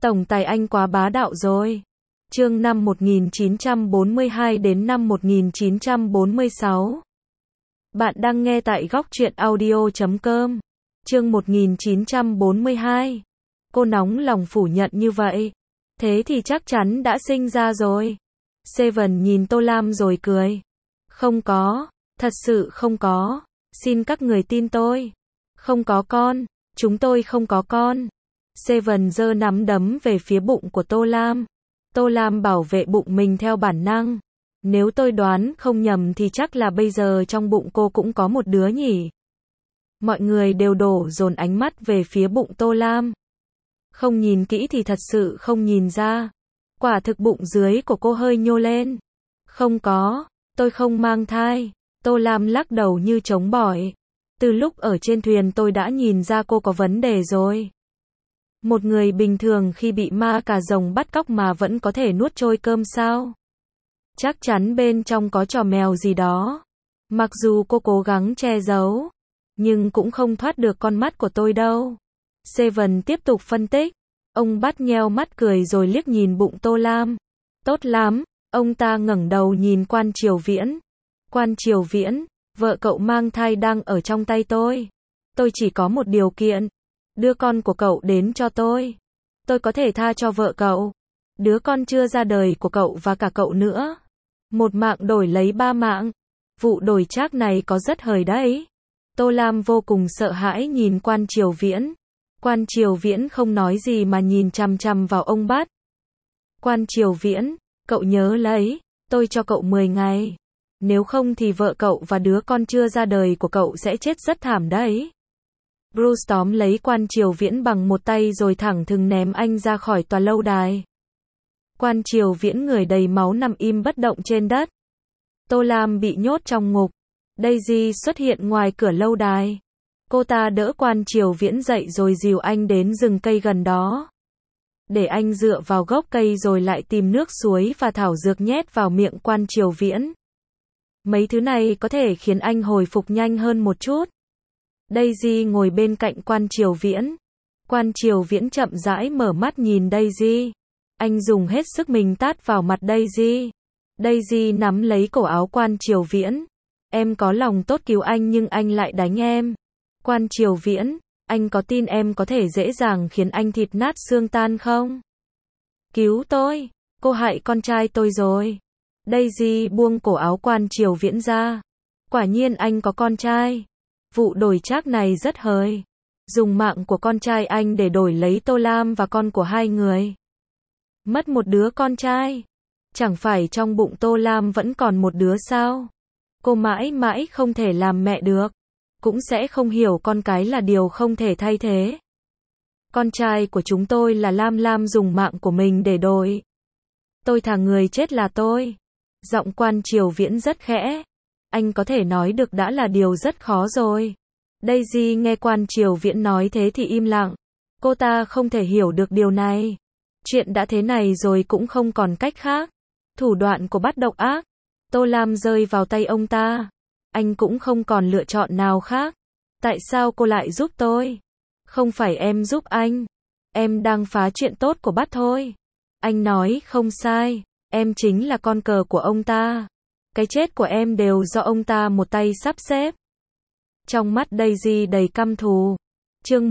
Tổng tài anh quá bá đạo rồi. Chương năm 1942 đến năm 1946. Bạn đang nghe tại góc truyện audio.com. Chương 1942. Cô nóng lòng phủ nhận như vậy. Thế thì chắc chắn đã sinh ra rồi. Seven nhìn Tô Lam rồi cười. Không có, thật sự không có. Xin các người tin tôi. Không có con, chúng tôi không có con. Seven giơ nắm đấm về phía bụng của Tô Lam. Tô Lam bảo vệ bụng mình theo bản năng. Nếu tôi đoán không nhầm thì chắc là bây giờ trong bụng cô cũng có một đứa nhỉ. Mọi người đều đổ dồn ánh mắt về phía bụng Tô Lam. Không nhìn kỹ thì thật sự không nhìn ra. Quả thực bụng dưới của cô hơi nhô lên. Không có, tôi không mang thai. Tô Lam lắc đầu như chống bỏi. Từ lúc ở trên thuyền tôi đã nhìn ra cô có vấn đề rồi. Một người bình thường khi bị ma cà rồng bắt cóc mà vẫn có thể nuốt trôi cơm sao? Chắc chắn bên trong có trò mèo gì đó. Mặc dù cô cố gắng che giấu, nhưng cũng không thoát được con mắt của tôi đâu. Seven tiếp tục phân tích. Ông bắt nheo mắt cười rồi liếc nhìn bụng Tô Lam. Tốt lắm, ông ta ngẩng đầu nhìn Quan Triều Viễn. Quan Triều Viễn, vợ cậu mang thai đang ở trong tay tôi. Tôi chỉ có một điều kiện. Đưa con của cậu đến cho tôi. Tôi có thể tha cho vợ cậu. Đứa con chưa ra đời của cậu và cả cậu nữa. Một mạng đổi lấy 3 mạng. Vụ đổi trác này có rất hời đấy. Tô Lam vô cùng sợ hãi nhìn Quan Triều Viễn. Quan Triều Viễn không nói gì mà nhìn chằm chằm vào ông bắt. Quan Triều Viễn, cậu nhớ lấy, tôi cho cậu 10 ngày. Nếu không thì vợ cậu và đứa con chưa ra đời của cậu sẽ chết rất thảm đấy. Bruce tóm lấy Quan Triều Viễn bằng một tay rồi thẳng thừng ném anh ra khỏi tòa lâu đài. Quan Triều Viễn người đầy máu nằm im bất động trên đất. Tô Lam bị nhốt trong ngục. Daisy xuất hiện ngoài cửa lâu đài. Cô ta đỡ Quan Triều Viễn dậy rồi dìu anh đến rừng cây gần đó. Để anh dựa vào gốc cây rồi lại tìm nước suối và thảo dược nhét vào miệng Quan Triều Viễn. Mấy thứ này có thể khiến anh hồi phục nhanh hơn một chút. Daisy ngồi bên cạnh Quan Triều Viễn. Quan Triều Viễn chậm rãi mở mắt nhìn Daisy. Anh dùng hết sức mình tát vào mặt Daisy. Daisy nắm lấy cổ áo Quan Triều Viễn. Em có lòng tốt cứu anh nhưng anh lại đánh em. Quan Triều Viễn, anh có tin em có thể dễ dàng khiến anh thịt nát xương tan không? Cứu tôi, cô hại con trai tôi rồi. Daisy buông cổ áo Quan Triều Viễn ra. Quả nhiên anh có con trai. Vụ đổi trác này rất hời. Dùng mạng của con trai anh để đổi lấy Tô Lam và con của hai người. Mất một đứa con trai. Chẳng phải trong bụng Tô Lam vẫn còn một đứa sao? Cô mãi mãi không thể làm mẹ được. Cũng sẽ không hiểu con cái là điều không thể thay thế. Con trai của chúng tôi là Lam Lam dùng mạng của mình để đổi. Tôi thà người chết là tôi. Giọng Quan Triều Viễn rất khẽ. Anh có thể nói được đã là điều rất khó rồi. Daisy nghe Quan Triều Viễn nói thế thì im lặng. Cô ta không thể hiểu được điều này. Chuyện đã thế này rồi cũng không còn cách khác. Thủ đoạn của bắt độc ác. Tô Lam rơi vào tay ông ta. Anh cũng không còn lựa chọn nào khác. Tại sao cô lại giúp tôi? Không phải em giúp anh. Em đang phá chuyện tốt của bắt thôi. Anh nói không sai. Em chính là con cờ của ông ta. Cái chết của em đều do ông ta một tay sắp xếp. Trong mắt Daisy đầy căm thù. Chương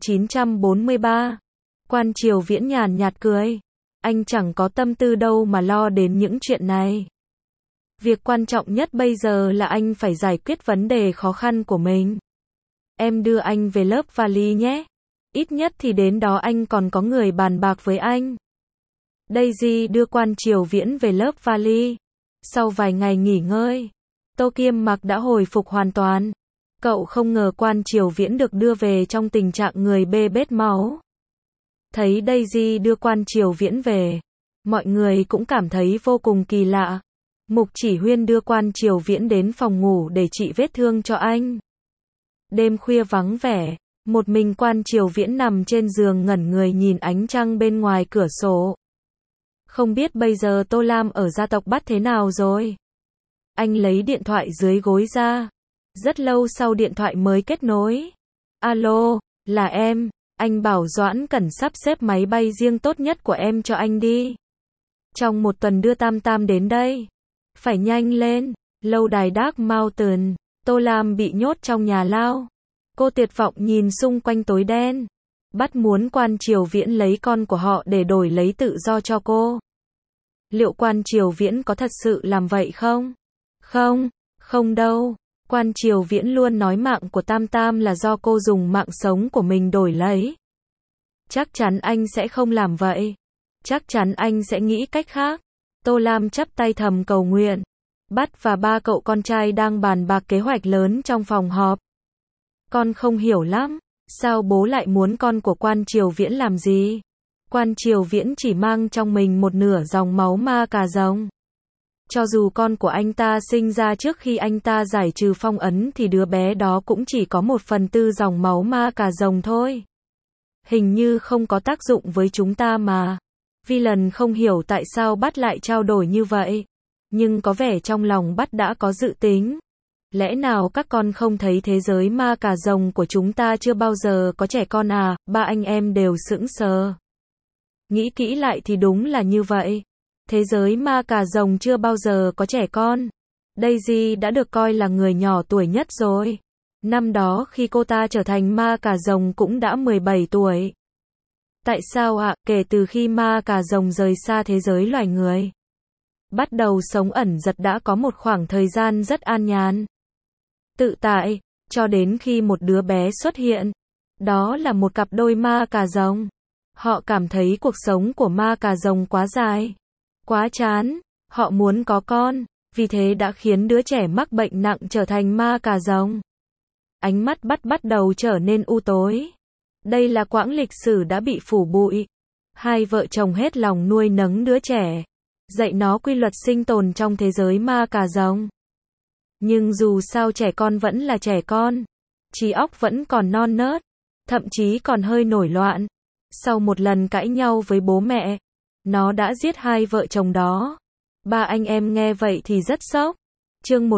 1943. Quan Triều Viễn nhàn nhạt cười. Anh chẳng có tâm tư đâu mà lo đến những chuyện này. Việc quan trọng nhất bây giờ là anh phải giải quyết vấn đề khó khăn của mình. Em đưa anh về lớp vali nhé. Ít nhất thì đến đó anh còn có người bàn bạc với anh. Daisy đưa Quan Triều Viễn về lớp vali. Sau vài ngày nghỉ ngơi, Tô Kiêm Mặc đã hồi phục hoàn toàn. Cậu không ngờ Quan Triều Viễn được đưa về trong tình trạng người bê bết máu. Thấy Daisy đưa Quan Triều Viễn về, mọi người cũng cảm thấy vô cùng kỳ lạ. Mục Chỉ Huyên đưa Quan Triều Viễn đến phòng ngủ để trị vết thương cho anh. Đêm khuya vắng vẻ, một mình Quan Triều Viễn nằm trên giường ngẩn người nhìn ánh trăng bên ngoài cửa sổ. Không biết bây giờ Tô Lam ở gia tộc Bắt thế nào rồi? Anh lấy điện thoại dưới gối ra. Rất lâu sau điện thoại mới kết nối. Alo, là em. Anh bảo Doãn Cẩn sắp xếp máy bay riêng tốt nhất của em cho anh đi. Trong 1 tuần đưa Tam Tam đến đây. Phải nhanh lên. Lâu đài Dark Mountain. Tô Lam bị nhốt trong nhà lao. Cô tuyệt vọng nhìn xung quanh tối đen. Bắt muốn Quan Triều Viễn lấy con của họ để đổi lấy tự do cho cô. Liệu Quan Triều Viễn có thật sự làm vậy không? Không, không đâu. Quan Triều Viễn luôn nói mạng của Tam Tam là do cô dùng mạng sống của mình đổi lấy. Chắc chắn anh sẽ không làm vậy. Chắc chắn anh sẽ nghĩ cách khác. Tô Lam chắp tay thầm cầu nguyện. Bắt và 3 cậu con trai đang bàn bạc kế hoạch lớn trong phòng họp. Con không hiểu lắm. Sao bố lại muốn con của Quan Triều Viễn làm gì? Quan Triều Viễn chỉ mang trong mình một nửa dòng máu ma cà rồng. Cho dù con của anh ta sinh ra trước khi anh ta giải trừ phong ấn thì đứa bé đó cũng chỉ có 1/4 dòng máu ma cà rồng thôi. Hình như không có tác dụng với chúng ta mà. Villain không hiểu tại sao Bắt lại trao đổi như vậy. Nhưng có vẻ trong lòng Bắt đã có dự tính. Lẽ nào các con không thấy thế giới ma cà rồng của chúng ta chưa bao giờ có trẻ con à? Ba anh em đều sững sờ. Nghĩ kỹ lại thì đúng là như vậy. Thế giới ma cà rồng chưa bao giờ có trẻ con. Daisy đã được coi là người nhỏ tuổi nhất rồi. Năm đó khi cô ta trở thành ma cà rồng cũng đã 17 tuổi. Tại sao ạ? Kể từ khi ma cà rồng rời xa thế giới loài người, bắt đầu sống ẩn giật đã có một khoảng thời gian rất an nhàn, tự tại, cho đến khi một đứa bé xuất hiện. Đó là một cặp đôi ma cà rồng. Họ cảm thấy cuộc sống của ma cà rồng quá dài, quá chán. Họ muốn có con, vì thế đã khiến đứa trẻ mắc bệnh nặng trở thành ma cà rồng. Ánh mắt bắt đầu trở nên u tối. Đây là quãng lịch sử đã bị phủ bụi. Hai vợ chồng hết lòng nuôi nấng đứa trẻ, dạy nó quy luật sinh tồn trong thế giới ma cà rồng. Nhưng dù sao trẻ con vẫn là trẻ con. Trí óc vẫn còn non nớt, thậm chí còn hơi nổi loạn. Sau một lần cãi nhau với bố mẹ, nó đã giết hai vợ chồng đó. Ba anh em nghe vậy thì rất sốc. Chương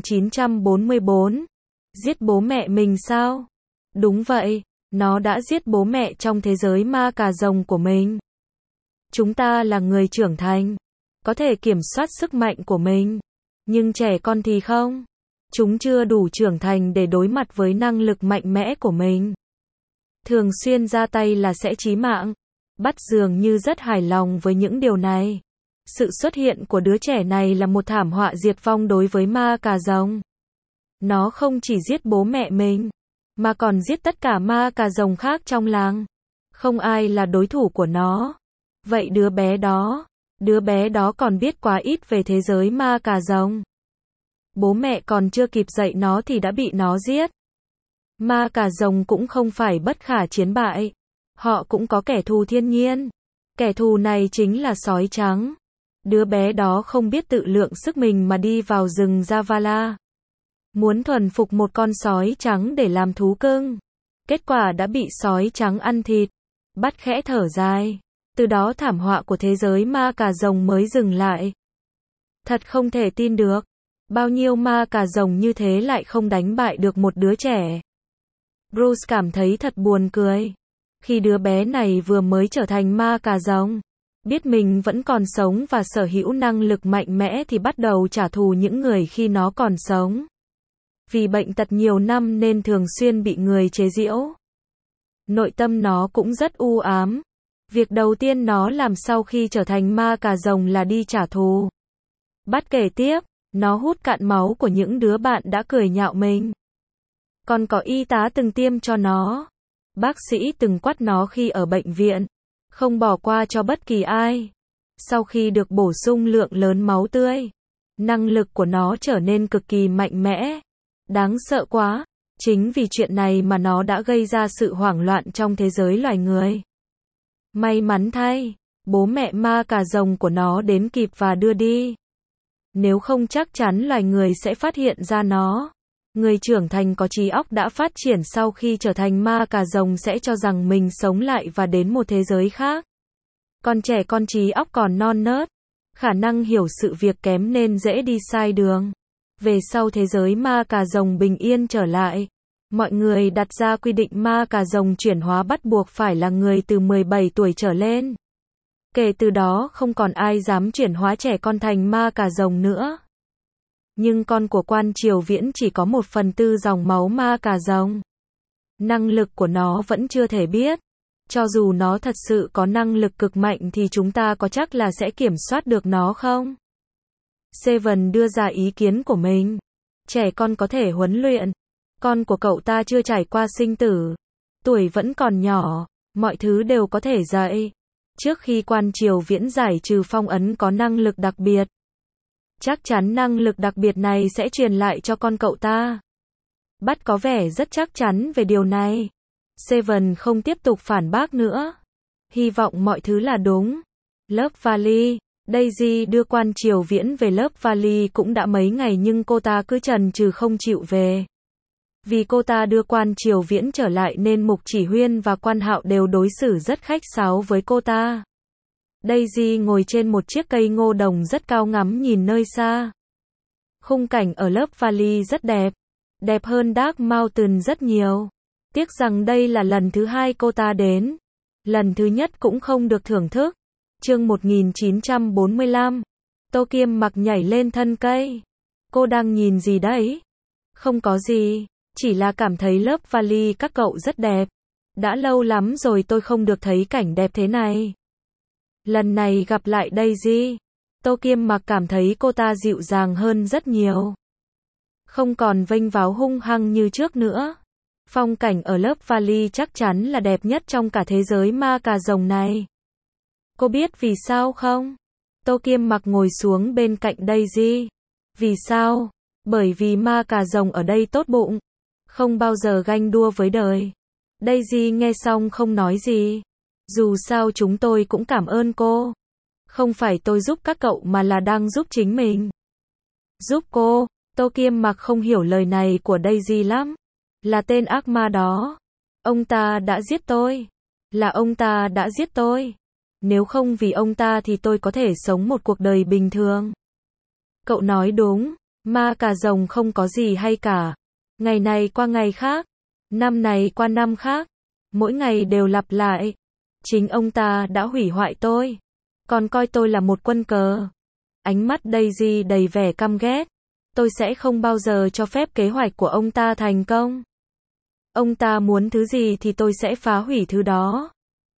1944. Giết bố mẹ mình sao? Đúng vậy, nó đã giết bố mẹ trong thế giới ma cà rồng của mình. Chúng ta là người trưởng thành, có thể kiểm soát sức mạnh của mình. Nhưng trẻ con thì không. Chúng chưa đủ trưởng thành để đối mặt với năng lực mạnh mẽ của mình. Thường xuyên ra tay là sẽ chí mạng. Bắt dường như rất hài lòng với những điều này. Sự xuất hiện của đứa trẻ này là một thảm họa diệt vong đối với ma cà rồng. Nó không chỉ giết bố mẹ mình, mà còn giết tất cả ma cà rồng khác trong làng. Không ai là đối thủ của nó. Vậy đứa bé đó còn biết quá ít về thế giới ma cà rồng. Bố mẹ còn chưa kịp dạy nó thì đã bị nó giết. Ma cà rồng cũng không phải bất khả chiến bại. Họ cũng có kẻ thù thiên nhiên. Kẻ thù này chính là sói trắng. Đứa bé đó không biết tự lượng sức mình mà đi vào rừng Javala. Muốn thuần phục một con sói trắng để làm thú cưng. Kết quả đã bị sói trắng ăn thịt. Bắt khẽ thở dài. Từ đó thảm họa của thế giới ma cà rồng mới dừng lại. Thật không thể tin được. Bao nhiêu ma cà rồng như thế lại không đánh bại được một đứa trẻ. Bruce cảm thấy thật buồn cười. Khi đứa bé này vừa mới trở thành ma cà rồng, biết mình vẫn còn sống và sở hữu năng lực mạnh mẽ thì bắt đầu trả thù những người khi nó còn sống. Vì bệnh tật nhiều năm nên thường xuyên bị người chế giễu. Nội tâm nó cũng rất u ám. Việc đầu tiên nó làm sau khi trở thành ma cà rồng là đi trả thù. Bắt kể tiếp, nó hút cạn máu của những đứa bạn đã cười nhạo mình. Còn có y tá từng tiêm cho nó. Bác sĩ từng quắt nó khi ở bệnh viện. Không bỏ qua cho bất kỳ ai. Sau khi được bổ sung lượng lớn máu tươi, năng lực của nó trở nên cực kỳ mạnh mẽ. Đáng sợ quá. Chính vì chuyện này mà nó đã gây ra sự hoảng loạn trong thế giới loài người. May mắn thay, bố mẹ ma cà rồng của nó đến kịp và đưa đi. Nếu không chắc chắn loài người sẽ phát hiện ra nó. Người trưởng thành có trí óc đã phát triển sau khi trở thành ma cà rồng sẽ cho rằng mình sống lại và đến một thế giới khác. Còn trẻ con trí óc còn non nớt, khả năng hiểu sự việc kém nên dễ đi sai đường. Về sau thế giới ma cà rồng bình yên trở lại, Mọi người đặt ra quy định ma cà rồng chuyển hóa bắt buộc phải là người từ 17 tuổi trở lên. Kể từ đó không còn ai dám chuyển hóa trẻ con thành ma cà rồng nữa. Nhưng con của Quan Triều Viễn chỉ có 1/4 dòng máu ma cà rồng. Năng lực của nó vẫn chưa thể biết. Cho dù nó thật sự có năng lực cực mạnh thì chúng ta có chắc là sẽ kiểm soát được nó không? Seven đưa ra ý kiến của mình. Trẻ con có thể huấn luyện. Con của cậu ta chưa trải qua sinh tử. Tuổi vẫn còn nhỏ. Mọi thứ đều có thể dạy. Trước khi Quan Triều Viễn giải trừ phong ấn có năng lực đặc biệt. Chắc chắn năng lực đặc biệt này sẽ truyền lại cho con cậu ta. Bắt có vẻ rất chắc chắn về điều này. Seven không tiếp tục phản bác nữa. Hy vọng mọi thứ là đúng. Lớp Valley. Daisy đưa Quan Triều Viễn về lớp Valley cũng đã mấy ngày nhưng cô ta cứ chần chừ không chịu về. Vì cô ta đưa Quan Triều Viễn trở lại nên Mục Chỉ Huyên và Quan Hạo đều đối xử rất khách sáo với cô ta. Daisy ngồi trên một chiếc cây ngô đồng rất cao ngắm nhìn nơi xa. Khung cảnh ở lớp Valley rất đẹp. Đẹp hơn Dark Mountain rất nhiều. Tiếc rằng đây là lần thứ 2 cô ta đến. Lần thứ nhất cũng không được thưởng thức. Chương 1945. Tô Kiêm Mặc nhảy lên thân cây. Cô đang nhìn gì đấy? Không có gì. Chỉ là cảm thấy lớp Valley các cậu rất đẹp. Đã lâu lắm rồi tôi không được thấy cảnh đẹp thế này. Lần này gặp lại Daisy. Tô Kiêm Mặc cảm thấy cô ta dịu dàng hơn rất nhiều. Không còn vênh váo hung hăng như trước nữa. Phong cảnh ở lớp Valley chắc chắn là đẹp nhất trong cả thế giới ma cà rồng này. Cô biết vì sao không? Tô Kiêm Mặc ngồi xuống bên cạnh Daisy. Vì sao? Bởi vì ma cà rồng ở đây tốt bụng. Không bao giờ ganh đua với đời. Daisy nghe xong không nói gì. Dù sao chúng tôi cũng cảm ơn cô. Không phải tôi giúp các cậu mà là đang giúp chính mình. Giúp cô? Tô Kiêm Mặc không hiểu lời này của Daisy lắm. Là tên ác ma đó. Ông ta đã giết tôi. Là ông ta đã giết tôi. Nếu không vì ông ta thì tôi có thể sống một cuộc đời bình thường. Cậu nói đúng. Ma cà rồng không có gì hay cả. Ngày này qua ngày khác. Năm này qua năm khác. Mỗi ngày đều lặp lại. Chính ông ta đã hủy hoại tôi. Còn coi tôi là một quân cờ. Ánh mắt Daisy đầy vẻ căm ghét. Tôi sẽ không bao giờ cho phép kế hoạch của ông ta thành công. Ông ta muốn thứ gì thì tôi sẽ phá hủy thứ đó.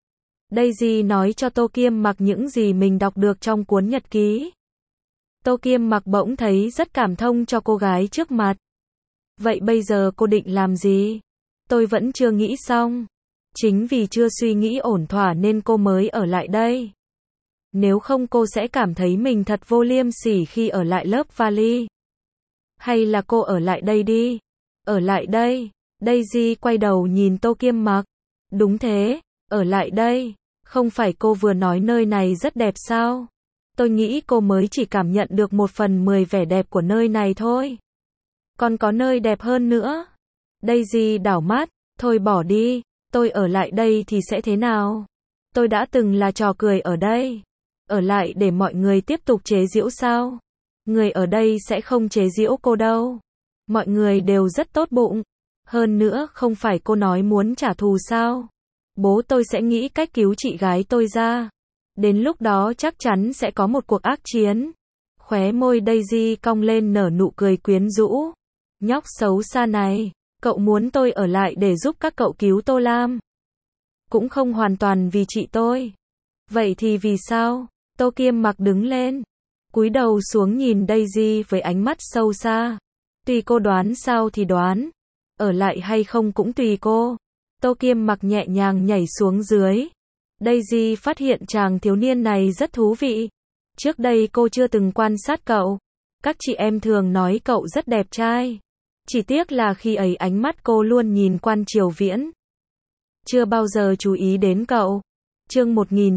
Daisy nói cho Tô Kiêm Mặc những gì mình đọc được trong cuốn nhật ký. Tô Kiêm Mặc bỗng thấy rất cảm thông cho cô gái trước mặt. Vậy bây giờ cô định làm gì? Tôi vẫn chưa nghĩ xong. Chính vì chưa suy nghĩ ổn thỏa nên cô mới ở lại đây. Nếu không cô sẽ cảm thấy mình thật vô liêm sỉ khi ở lại lớp Valley. Hay là cô ở lại đây đi. Ở lại đây. Daisy quay đầu nhìn Tô Kiêm Mặc. Đúng thế, ở lại đây. Không phải cô vừa nói nơi này rất đẹp sao? Tôi nghĩ cô mới chỉ cảm nhận được 1/10 vẻ đẹp của nơi này thôi. Còn có nơi đẹp hơn nữa. Daisy đảo mắt. Thôi bỏ đi. Tôi ở lại đây thì sẽ thế nào? Tôi đã từng là trò cười ở đây. Ở lại để mọi người tiếp tục chế giễu sao? Người ở đây sẽ không chế giễu cô đâu. Mọi người đều rất tốt bụng. Hơn nữa không phải cô nói muốn trả thù sao? Bố tôi sẽ nghĩ cách cứu chị gái tôi ra. Đến lúc đó chắc chắn sẽ có một cuộc ác chiến. Khóe môi Daisy cong lên nở nụ cười quyến rũ. Nhóc xấu xa này, cậu muốn tôi ở lại để giúp các cậu cứu Tô Lam. Cũng không hoàn toàn vì chị tôi. Vậy thì vì sao? Tô Kiêm Mặc đứng lên. Cúi đầu xuống nhìn Daisy với ánh mắt sâu xa. Tùy cô đoán sao thì đoán. Ở lại hay không cũng tùy cô. Tô Kiêm Mặc nhẹ nhàng nhảy xuống dưới. Daisy phát hiện chàng thiếu niên này rất thú vị. Trước đây cô chưa từng quan sát cậu. Các chị em thường nói cậu rất đẹp trai. Chỉ tiếc là khi ấy ánh mắt cô luôn nhìn Quan Triều Viễn. Chưa bao giờ chú ý đến cậu. Chương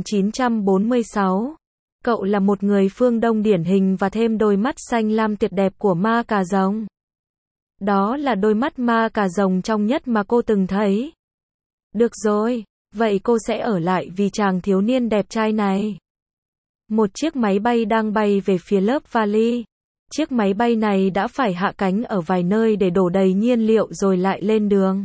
1946. Cậu là một người phương Đông điển hình và thêm đôi mắt xanh lam tuyệt đẹp của ma cà rồng. Đó là đôi mắt ma cà rồng trong nhất mà cô từng thấy. Được rồi, vậy cô sẽ ở lại vì chàng thiếu niên đẹp trai này. Một chiếc máy bay đang bay về phía lớp Valley. Chiếc máy bay này đã phải hạ cánh ở vài nơi để đổ đầy nhiên liệu rồi lại lên đường.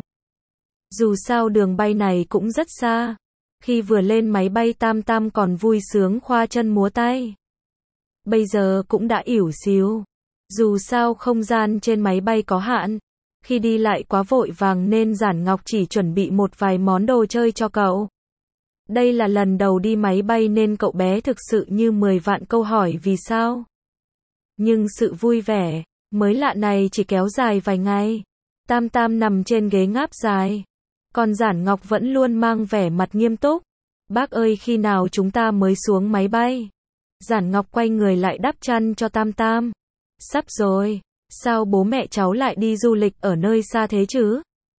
Dù sao đường bay này cũng rất xa. Khi vừa lên máy bay Tam Tam còn vui sướng khoa chân múa tay. Bây giờ cũng đã ỉu xìu. Dù sao không gian trên máy bay có hạn. Khi đi lại quá vội vàng nên Giản Ngọc chỉ chuẩn bị một vài món đồ chơi cho cậu. Đây là lần đầu đi máy bay nên cậu bé thực sự như 10 vạn câu hỏi vì sao. Nhưng sự vui vẻ, mới lạ này chỉ kéo dài vài ngày. Tam Tam nằm trên ghế ngáp dài. Còn Giản Ngọc vẫn luôn mang vẻ mặt nghiêm túc. Bác ơi, khi nào chúng ta mới xuống máy bay? Giản Ngọc quay người lại đắp chăn cho Tam Tam. Sắp rồi. Sao bố mẹ cháu lại đi du lịch ở nơi xa thế chứ?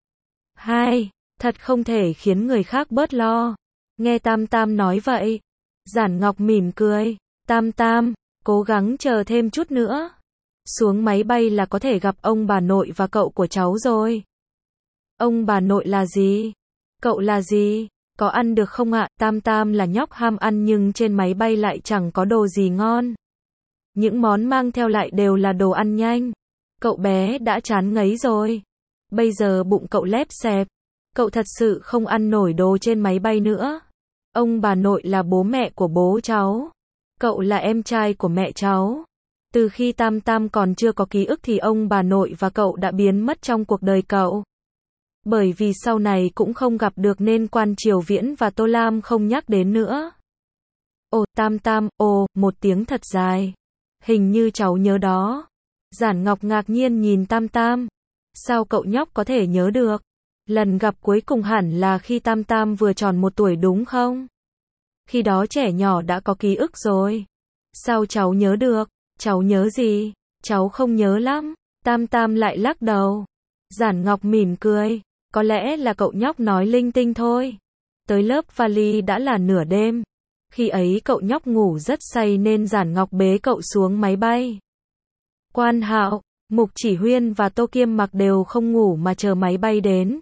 Hai, thật không thể khiến người khác bớt lo. Nghe Tam Tam nói vậy, Giản Ngọc mỉm cười. Tam Tam, cố gắng chờ thêm chút nữa. Xuống máy bay là có thể gặp ông bà nội và cậu của cháu rồi. Ông bà nội là gì? Cậu là gì? Có ăn được không ạ? Tam Tam là nhóc ham ăn nhưng trên máy bay lại chẳng có đồ gì ngon. Những món mang theo lại đều là đồ ăn nhanh. Cậu bé đã chán ngấy rồi. Bây giờ bụng cậu lép xẹp. Cậu thật sự không ăn nổi đồ trên máy bay nữa. Ông bà nội là bố mẹ của bố cháu. Cậu là em trai của mẹ cháu. Từ khi Tam Tam còn chưa có ký ức thì ông bà nội và cậu đã biến mất trong cuộc đời cậu. Bởi vì sau này cũng không gặp được nên Quan Triều Viễn và Tô Lam không nhắc đến nữa. Ồ, Tam Tam, ồ, một tiếng thật dài. Hình như cháu nhớ đó. Giản Ngọc ngạc nhiên nhìn Tam Tam. Sao cậu nhóc có thể nhớ được? Lần gặp cuối cùng hẳn là khi Tam Tam vừa tròn 1 tuổi đúng không? Khi đó trẻ nhỏ đã có ký ức rồi. Sao cháu nhớ được? Cháu nhớ gì? Cháu không nhớ lắm. Tam Tam lại lắc đầu. Giản Ngọc mỉm cười. Có lẽ là cậu nhóc nói linh tinh thôi. Tới lớp vali đã là nửa đêm. Khi ấy cậu nhóc ngủ rất say nên Giản Ngọc bế cậu xuống máy bay. Quan Hạo, Mục Chỉ Huyên và Tô Kiêm Mặc đều không ngủ mà chờ máy bay đến.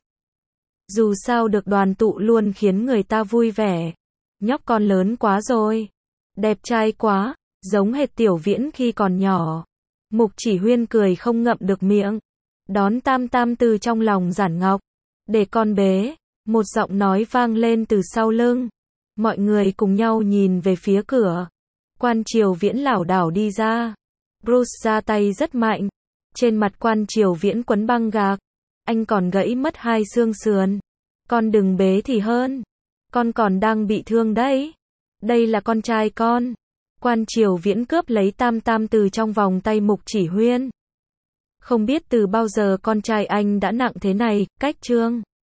Dù sao được đoàn tụ luôn khiến người ta vui vẻ. Nhóc con lớn quá rồi. Đẹp trai quá, giống hệt Tiểu Viễn khi còn nhỏ. Mục Chỉ Huyên cười không ngậm được miệng. Đón Tam Tam từ trong lòng Giản Ngọc. Để con bế. Một giọng nói vang lên từ sau lưng. Mọi người cùng nhau nhìn về phía cửa. Quan Triều Viễn lảo đảo đi ra. Bruce ra tay rất mạnh. Trên mặt Quan Triều Viễn quấn băng gạc. Anh còn gãy mất 2 xương sườn. Con đừng bế thì hơn. Con còn đang bị thương đấy. Đây là con trai con. Quan Triều Viễn cướp lấy Tam Tam từ trong vòng tay Mục Chỉ Huyên. Không biết từ bao giờ con trai anh đã nặng thế này, cách chương.